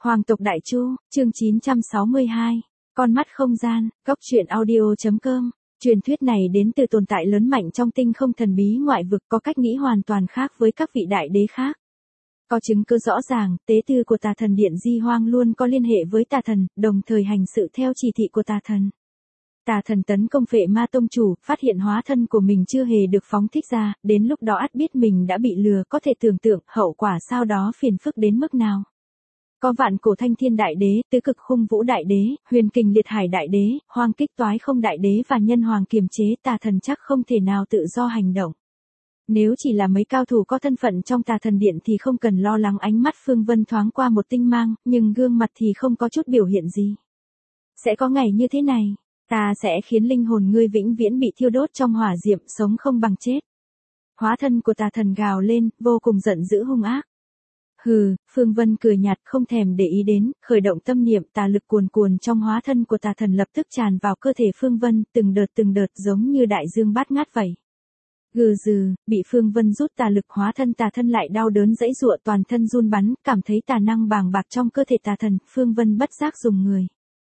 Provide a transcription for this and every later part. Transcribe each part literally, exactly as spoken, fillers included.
Hoàng tộc Đại Chu, chương chín trăm sáu mươi hai. Con mắt không gian, góc truyện audio.com. Truyền thuyết này đến từ tồn tại lớn mạnh trong tinh không thần bí ngoại vực, có cách nghĩ hoàn toàn khác với các vị đại đế khác. Có chứng cứ rõ ràng, tế tư của tà thần Điện Di Hoang luôn có liên hệ với tà thần, đồng thời hành sự theo chỉ thị của tà thần. Tà thần tấn công Phệ Ma Tông chủ, phát hiện hóa thân của mình chưa hề được phóng thích ra, đến lúc đó ắt biết mình đã bị lừa, có thể tưởng tượng hậu quả sau đó phiền phức đến mức nào. Có vạn cổ thanh thiên đại đế, tứ cực khung vũ đại đế, huyền kình liệt hải đại đế, hoang kích toái không đại đế và nhân hoàng kiềm chế, tà thần chắc không thể nào tự do hành động. Nếu chỉ là mấy cao thủ có thân phận trong tà thần điện thì không cần lo lắng. Ánh mắt Phương Vân thoáng qua một tinh mang, nhưng gương mặt thì không có chút biểu hiện gì. Sẽ có ngày như thế này, ta sẽ khiến linh hồn ngươi vĩnh viễn bị thiêu đốt trong hỏa diệm, sống không bằng chết. Hóa thân của tà thần gào lên, vô cùng giận dữ hung ác. Hừ, Phương Vân cười nhạt không thèm để ý đến, khởi động tâm niệm, tà lực cuồn cuồn trong hóa thân của tà thần lập tức tràn vào cơ thể Phương Vân, từng đợt từng đợt giống như đại dương bát ngát vậy. Gừ dừ, bị Phương Vân rút tà lực, hóa thân tà thân lại đau đớn giãy giụa, toàn thân run bắn, cảm thấy tà năng bàng bạc trong cơ thể tà thần, Phương Vân bất giác dùng người.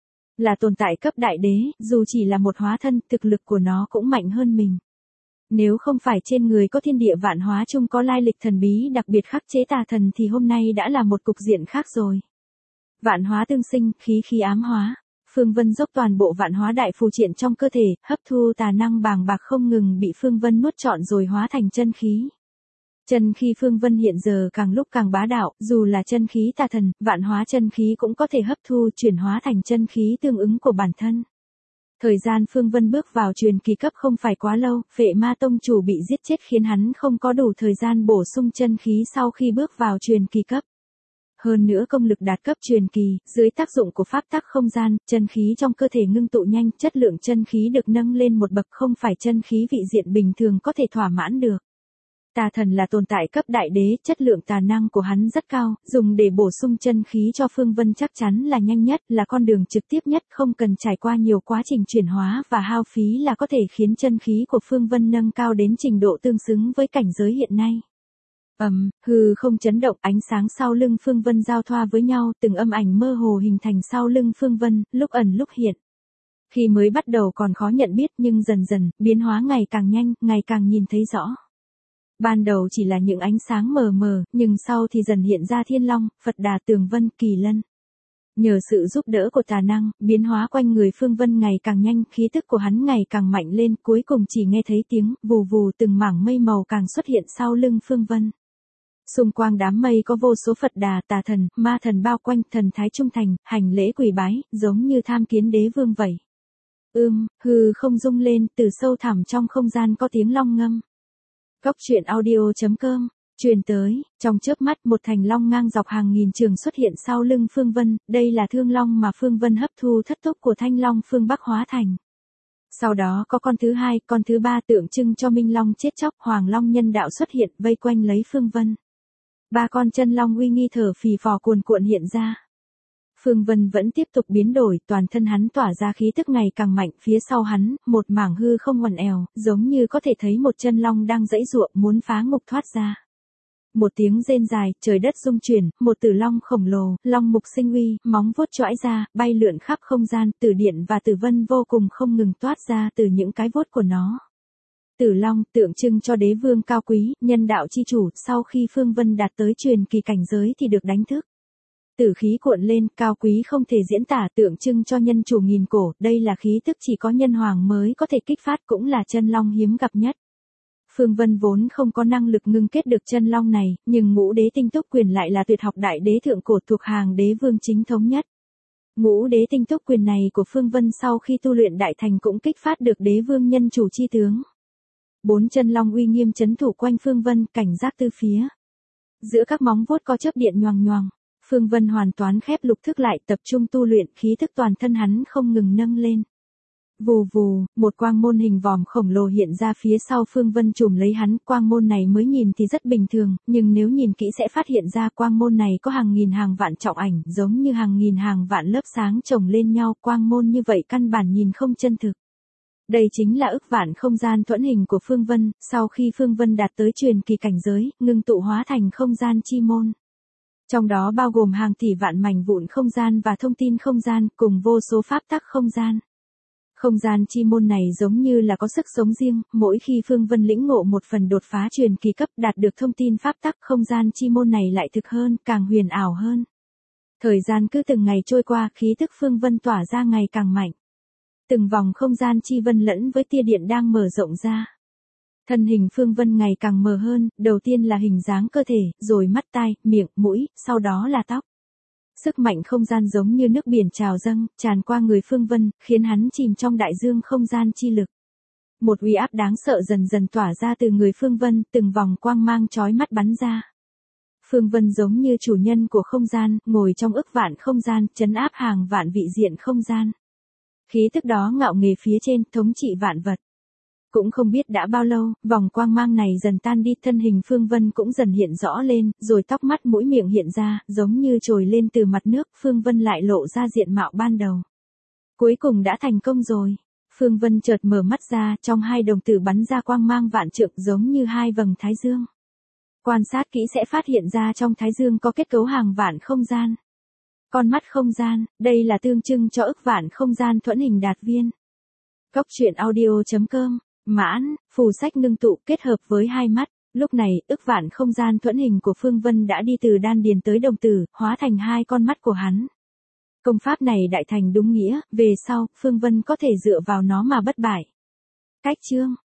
Là tồn tại cấp đại đế, dù chỉ là một hóa thân, thực lực của nó cũng mạnh hơn mình. Nếu không phải trên người có thiên địa vạn hóa chung có lai lịch thần bí đặc biệt khắc chế tà thần thì hôm nay đã là một cục diện khác rồi. Vạn hóa tương sinh, khí khí ám hóa. Phương Vân dốc toàn bộ vạn hóa đại phù triện trong cơ thể, hấp thu tà năng bàng bạc không ngừng bị Phương Vân nuốt trọn rồi hóa thành chân khí. Chân khí Phương Vân hiện giờ càng lúc càng bá đạo, dù là chân khí tà thần, vạn hóa chân khí cũng có thể hấp thu chuyển hóa thành chân khí tương ứng của bản thân. Thời gian Phương Vân bước vào truyền kỳ cấp không phải quá lâu, Phệ Ma Tông chủ bị giết chết khiến hắn không có đủ thời gian bổ sung chân khí sau khi bước vào truyền kỳ cấp. Hơn nữa công lực đạt cấp truyền kỳ, dưới tác dụng của pháp tắc không gian, chân khí trong cơ thể ngưng tụ nhanh, chất lượng chân khí được nâng lên một bậc, không phải chân khí vị diện bình thường có thể thỏa mãn được. Tà thần là tồn tại cấp đại đế, chất lượng tà năng của hắn rất cao, dùng để bổ sung chân khí cho Phương Vân chắc chắn là nhanh nhất, là con đường trực tiếp nhất, không cần trải qua nhiều quá trình chuyển hóa và hao phí là có thể khiến chân khí của Phương Vân nâng cao đến trình độ tương xứng với cảnh giới hiện nay. Ầm, um, hư không chấn động, ánh sáng sau lưng Phương Vân giao thoa với nhau, từng âm ảnh mơ hồ hình thành sau lưng Phương Vân, lúc ẩn lúc hiện. Khi mới bắt đầu còn khó nhận biết nhưng dần dần, biến hóa ngày càng nhanh, ngày càng nhìn thấy rõ. Ban đầu chỉ là những ánh sáng mờ mờ, nhưng sau thì dần hiện ra Thiên Long, Phật Đà, Tường Vân, Kỳ Lân. Nhờ sự giúp đỡ của tà năng, biến hóa quanh người Phương Vân ngày càng nhanh, khí tức của hắn ngày càng mạnh lên, cuối cùng chỉ nghe thấy tiếng vù vù, từng mảng mây màu càng xuất hiện sau lưng Phương Vân. Xung quanh đám mây có vô số Phật Đà, tà thần, ma thần bao quanh, thần thái trung thành, hành lễ quỳ bái, giống như tham kiến đế vương vậy. Ưm, hư không rung lên, từ sâu thẳm trong không gian có tiếng long ngâm. Góc truyện audio.com, truyền tới, trong chớp mắt một thành long ngang dọc hàng nghìn trường xuất hiện sau lưng Phương Vân, đây là thương long mà Phương Vân hấp thu thất túc của thanh long phương Bắc hóa thành. Sau đó có con thứ hai, con thứ ba tượng trưng cho minh long chết chóc, hoàng long nhân đạo xuất hiện vây quanh lấy Phương Vân. Ba con chân long uy nghi thở phì phò cuồn cuộn hiện ra. Phương Vân vẫn tiếp tục biến đổi, toàn thân hắn tỏa ra khí tức ngày càng mạnh, phía sau hắn, một mảng hư không ngoằn èo, giống như có thể thấy một chân long đang giãy giụa muốn phá ngục thoát ra. Một tiếng rên dài, trời đất rung chuyển, một tử long khổng lồ, long mục sinh uy, móng vuốt chõi ra, bay lượn khắp không gian, tử điện và tử vân vô cùng không ngừng toát ra từ những cái vuốt của nó. Tử long tượng trưng cho đế vương cao quý, nhân đạo chi chủ, sau khi Phương Vân đạt tới truyền kỳ cảnh giới thì được đánh thức. Tử khí cuộn lên, cao quý không thể diễn tả, tượng trưng cho nhân chủ nghìn cổ, đây là khí tức chỉ có nhân hoàng mới có thể kích phát, cũng là chân long hiếm gặp nhất. Phương Vân vốn không có năng lực ngưng kết được chân long này, nhưng ngũ đế tinh túc quyền lại là tuyệt học đại đế thượng cổ thuộc hàng đế vương chính thống nhất. Ngũ đế tinh túc quyền này của Phương Vân sau khi tu luyện đại thành cũng kích phát được đế vương nhân chủ chi tướng. Bốn chân long uy nghiêm chấn thủ quanh Phương Vân, cảnh giác từ phía. Giữa các móng vuốt có chớp điện nhoàng nhoàng. Phương Vân hoàn toàn khép lục thức lại, tập trung tu luyện, khí thức toàn thân hắn không ngừng nâng lên. Vù vù, một quang môn hình vòm khổng lồ hiện ra phía sau Phương Vân trùm lấy hắn, quang môn này mới nhìn thì rất bình thường, nhưng nếu nhìn kỹ sẽ phát hiện ra quang môn này có hàng nghìn hàng vạn trọng ảnh, giống như hàng nghìn hàng vạn lớp sáng chồng lên nhau, quang môn như vậy căn bản nhìn không chân thực. Đây chính là ức vạn không gian thuẫn hình của Phương Vân, sau khi Phương Vân đạt tới truyền kỳ cảnh giới, ngưng tụ hóa thành không gian chi môn. Trong đó bao gồm hàng tỷ vạn mảnh vụn không gian và thông tin không gian, cùng vô số pháp tắc không gian. Không gian chi môn này giống như là có sức sống riêng, mỗi khi Phương Vân lĩnh ngộ một phần đột phá truyền kỳ cấp đạt được thông tin pháp tắc không gian chi môn này lại thực hơn, càng huyền ảo hơn. Thời gian cứ từng ngày trôi qua, khí tức Phương Vân tỏa ra ngày càng mạnh. Từng vòng không gian chi vân lẫn với tia điện đang mở rộng ra. Thân hình Phương Vân ngày càng mờ hơn, đầu tiên là hình dáng cơ thể, rồi mắt tai, miệng, mũi, sau đó là tóc. Sức mạnh không gian giống như nước biển trào dâng, tràn qua người Phương Vân, khiến hắn chìm trong đại dương không gian chi lực. Một uy áp đáng sợ dần dần tỏa ra từ người Phương Vân, từng vòng quang mang chói mắt bắn ra. Phương Vân giống như chủ nhân của không gian, ngồi trong ức vạn không gian, trấn áp hàng vạn vị diện không gian. Khí tức đó ngạo nghễ phía trên, thống trị vạn vật. Cũng không biết đã bao lâu, vòng quang mang này dần tan đi, thân hình Phương Vân cũng dần hiện rõ lên, rồi tóc mắt mũi miệng hiện ra, giống như trồi lên từ mặt nước, Phương Vân lại lộ ra diện mạo ban đầu. Cuối cùng đã thành công rồi. Phương Vân chợt mở mắt ra, trong hai đồng tử bắn ra quang mang vạn trượng giống như hai vầng thái dương. Quan sát kỹ sẽ phát hiện ra trong thái dương có kết cấu hàng vạn không gian. Con mắt không gian, đây là tượng trưng cho ức vạn không gian thuẫn hình đạt viên. Góc truyện audio chấm com, mãn, phù sách ngưng tụ kết hợp với hai mắt. Lúc này, ức vạn không gian thuẫn hình của Phương Vân đã đi từ đan điền tới đồng tử, hóa thành hai con mắt của hắn. Công pháp này đại thành đúng nghĩa, về sau, Phương Vân có thể dựa vào nó mà bất bại. Cách chương